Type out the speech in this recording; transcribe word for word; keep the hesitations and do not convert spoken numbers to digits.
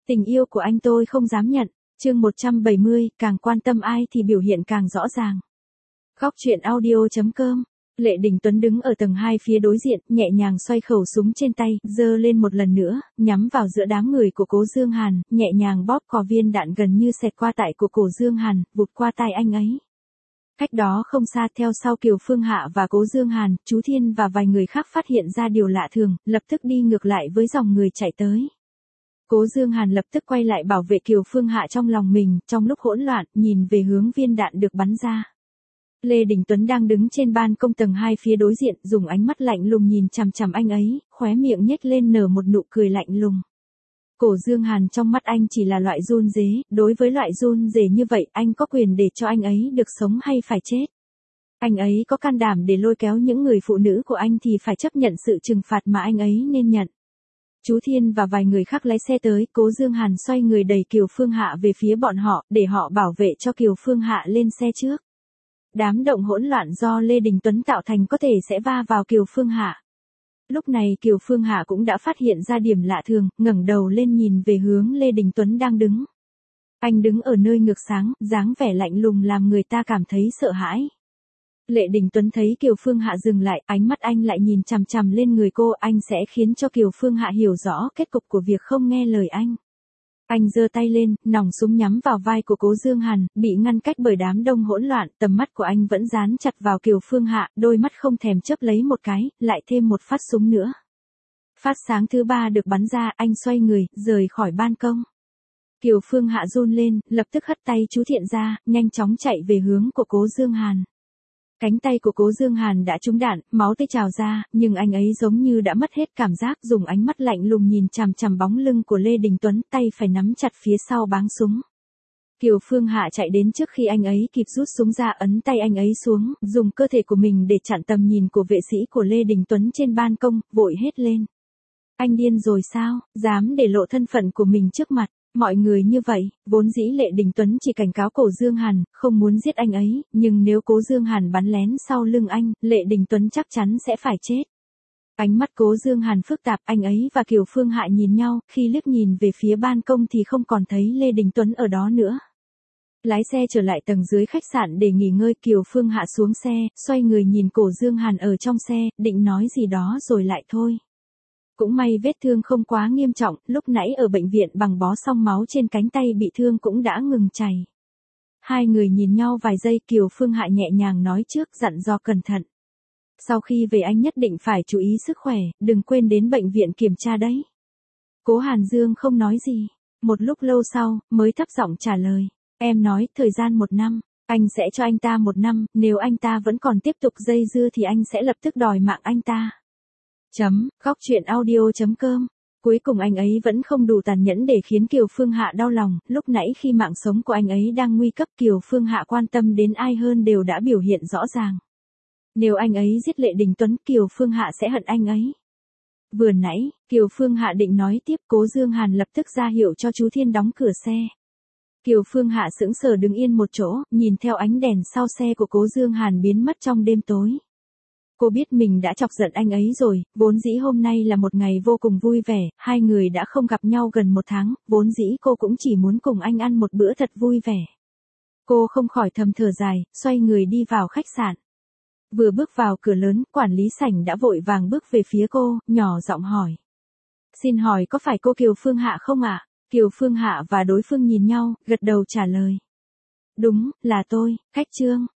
Tình yêu của anh tôi không dám nhận. Chương một trăm bảy mươi, càng quan tâm ai thì biểu hiện càng rõ ràng. Góc truyện audio chấm com. Lệ Đình Tuấn đứng ở tầng hai phía đối diện, nhẹ nhàng xoay khẩu súng trên tay, giơ lên một lần nữa, nhắm vào giữa đám người của Cố Dương Hàn, nhẹ nhàng bóp cò viên đạn gần như xẹt qua tại của cổ Dương Hàn, vụt qua tai anh ấy. Cách đó không xa, theo sau Kiều Phương Hạ và Cố Dương Hàn, chú Thiên và vài người khác phát hiện ra điều lạ thường, lập tức đi ngược lại với dòng người chạy tới. Cố Dương Hàn lập tức quay lại bảo vệ Kiều Phương Hạ trong lòng mình, trong lúc hỗn loạn, nhìn về hướng viên đạn được bắn ra. Lê Đình Tuấn đang đứng trên ban công tầng hai phía đối diện, dùng ánh mắt lạnh lùng nhìn chằm chằm anh ấy, khóe miệng nhếch lên nở một nụ cười lạnh lùng. Cổ Dương Hàn trong mắt anh chỉ là loại run rế, đối với loại run rế như vậy, anh có quyền để cho anh ấy được sống hay phải chết. Anh ấy có can đảm để lôi kéo những người phụ nữ của anh thì phải chấp nhận sự trừng phạt mà anh ấy nên nhận. Chú Thiên và vài người khác lái xe tới, Cố Dương Hàn xoay người đẩy Kiều Phương Hạ về phía bọn họ, để họ bảo vệ cho Kiều Phương Hạ lên xe trước. Đám động hỗn loạn do Lê Đình Tuấn tạo thành có thể sẽ va vào Kiều Phương Hạ. Lúc này Kiều Phương Hạ cũng đã phát hiện ra điểm lạ thường, ngẩng đầu lên nhìn về hướng Lê Đình Tuấn đang đứng. Anh đứng ở nơi ngược sáng, dáng vẻ lạnh lùng làm người ta cảm thấy sợ hãi. Lệ Đình Tuấn thấy Kiều Phương Hạ dừng lại, ánh mắt anh lại nhìn chằm chằm lên người cô, anh sẽ khiến cho Kiều Phương Hạ hiểu rõ kết cục của việc không nghe lời anh. Anh giơ tay lên, nòng súng nhắm vào vai của Cố Dương Hàn, bị ngăn cách bởi đám đông hỗn loạn, tầm mắt của anh vẫn dán chặt vào Kiều Phương Hạ, đôi mắt không thèm chớp lấy một cái, lại thêm một phát súng nữa. Phát sáng thứ ba được bắn ra, anh xoay người, rời khỏi ban công. Kiều Phương Hạ run lên, lập tức hất tay chú Thiện ra, nhanh chóng chạy về hướng của Cố Dương Hàn. Cánh tay của Cố Dương Hàn đã trúng đạn, máu tươi trào ra, nhưng anh ấy giống như đã mất hết cảm giác, dùng ánh mắt lạnh lùng nhìn chằm chằm bóng lưng của Lê Đình Tuấn, tay phải nắm chặt phía sau báng súng. Kiều Phương Hạ chạy đến trước khi anh ấy kịp rút súng ra, ấn tay anh ấy xuống, dùng cơ thể của mình để chặn tầm nhìn của vệ sĩ của Lê Đình Tuấn trên ban công, vội hét lên. Anh điên rồi sao, dám để lộ thân phận của mình trước mặt mọi người như vậy. Vốn dĩ Lệ Đình Tuấn chỉ cảnh cáo Cố Dương Hàn, không muốn giết anh ấy, nhưng nếu Cố Dương Hàn bắn lén sau lưng anh, Lệ Đình Tuấn chắc chắn sẽ phải chết. Ánh mắt Cố Dương Hàn phức tạp, anh ấy và Kiều Phương Hạ nhìn nhau, khi liếc nhìn về phía ban công thì không còn thấy Lê Đình Tuấn ở đó nữa. Lái xe trở lại tầng dưới khách sạn để nghỉ ngơi, Kiều Phương Hạ xuống xe, xoay người nhìn Cố Dương Hàn ở trong xe, định nói gì đó rồi lại thôi. Cũng may vết thương không quá nghiêm trọng, lúc nãy ở bệnh viện bằng bó xong máu trên cánh tay bị thương cũng đã ngừng chảy. Hai người nhìn nhau vài giây, Kiều Phương Hạ nhẹ nhàng nói trước, dặn dò cẩn thận. Sau khi về anh nhất định phải chú ý sức khỏe, đừng quên đến bệnh viện kiểm tra đấy. Cố Hàn Dương không nói gì, một lúc lâu sau, mới thấp giọng trả lời. Em nói, thời gian một năm, anh sẽ cho anh ta một năm, nếu anh ta vẫn còn tiếp tục dây dưa thì anh sẽ lập tức đòi mạng anh ta. Chấm, góc truyện audio chấm com. Cuối cùng anh ấy vẫn không đủ tàn nhẫn để khiến Kiều Phương Hạ đau lòng, lúc nãy khi mạng sống của anh ấy đang nguy cấp, Kiều Phương Hạ quan tâm đến ai hơn đều đã biểu hiện rõ ràng. Nếu anh ấy giết Lệ Đình Tuấn, Kiều Phương Hạ sẽ hận anh ấy. Vừa nãy, Kiều Phương Hạ định nói tiếp, Cố Dương Hàn lập tức ra hiệu cho chú Thiên đóng cửa xe. Kiều Phương Hạ sững sờ đứng yên một chỗ, nhìn theo ánh đèn sau xe của Cố Dương Hàn biến mất trong đêm tối. Cô biết mình đã chọc giận anh ấy rồi, vốn dĩ hôm nay là một ngày vô cùng vui vẻ, hai người đã không gặp nhau gần một tháng, vốn dĩ cô cũng chỉ muốn cùng anh ăn một bữa thật vui vẻ. Cô không khỏi thầm thở dài, xoay người đi vào khách sạn. Vừa bước vào cửa lớn, quản lý sảnh đã vội vàng bước về phía cô, nhỏ giọng hỏi. Xin hỏi có phải cô Kiều Phương Hạ không ạ? Kiều Phương Hạ và đối phương nhìn nhau, gật đầu trả lời. Đúng, là tôi, khách Trương.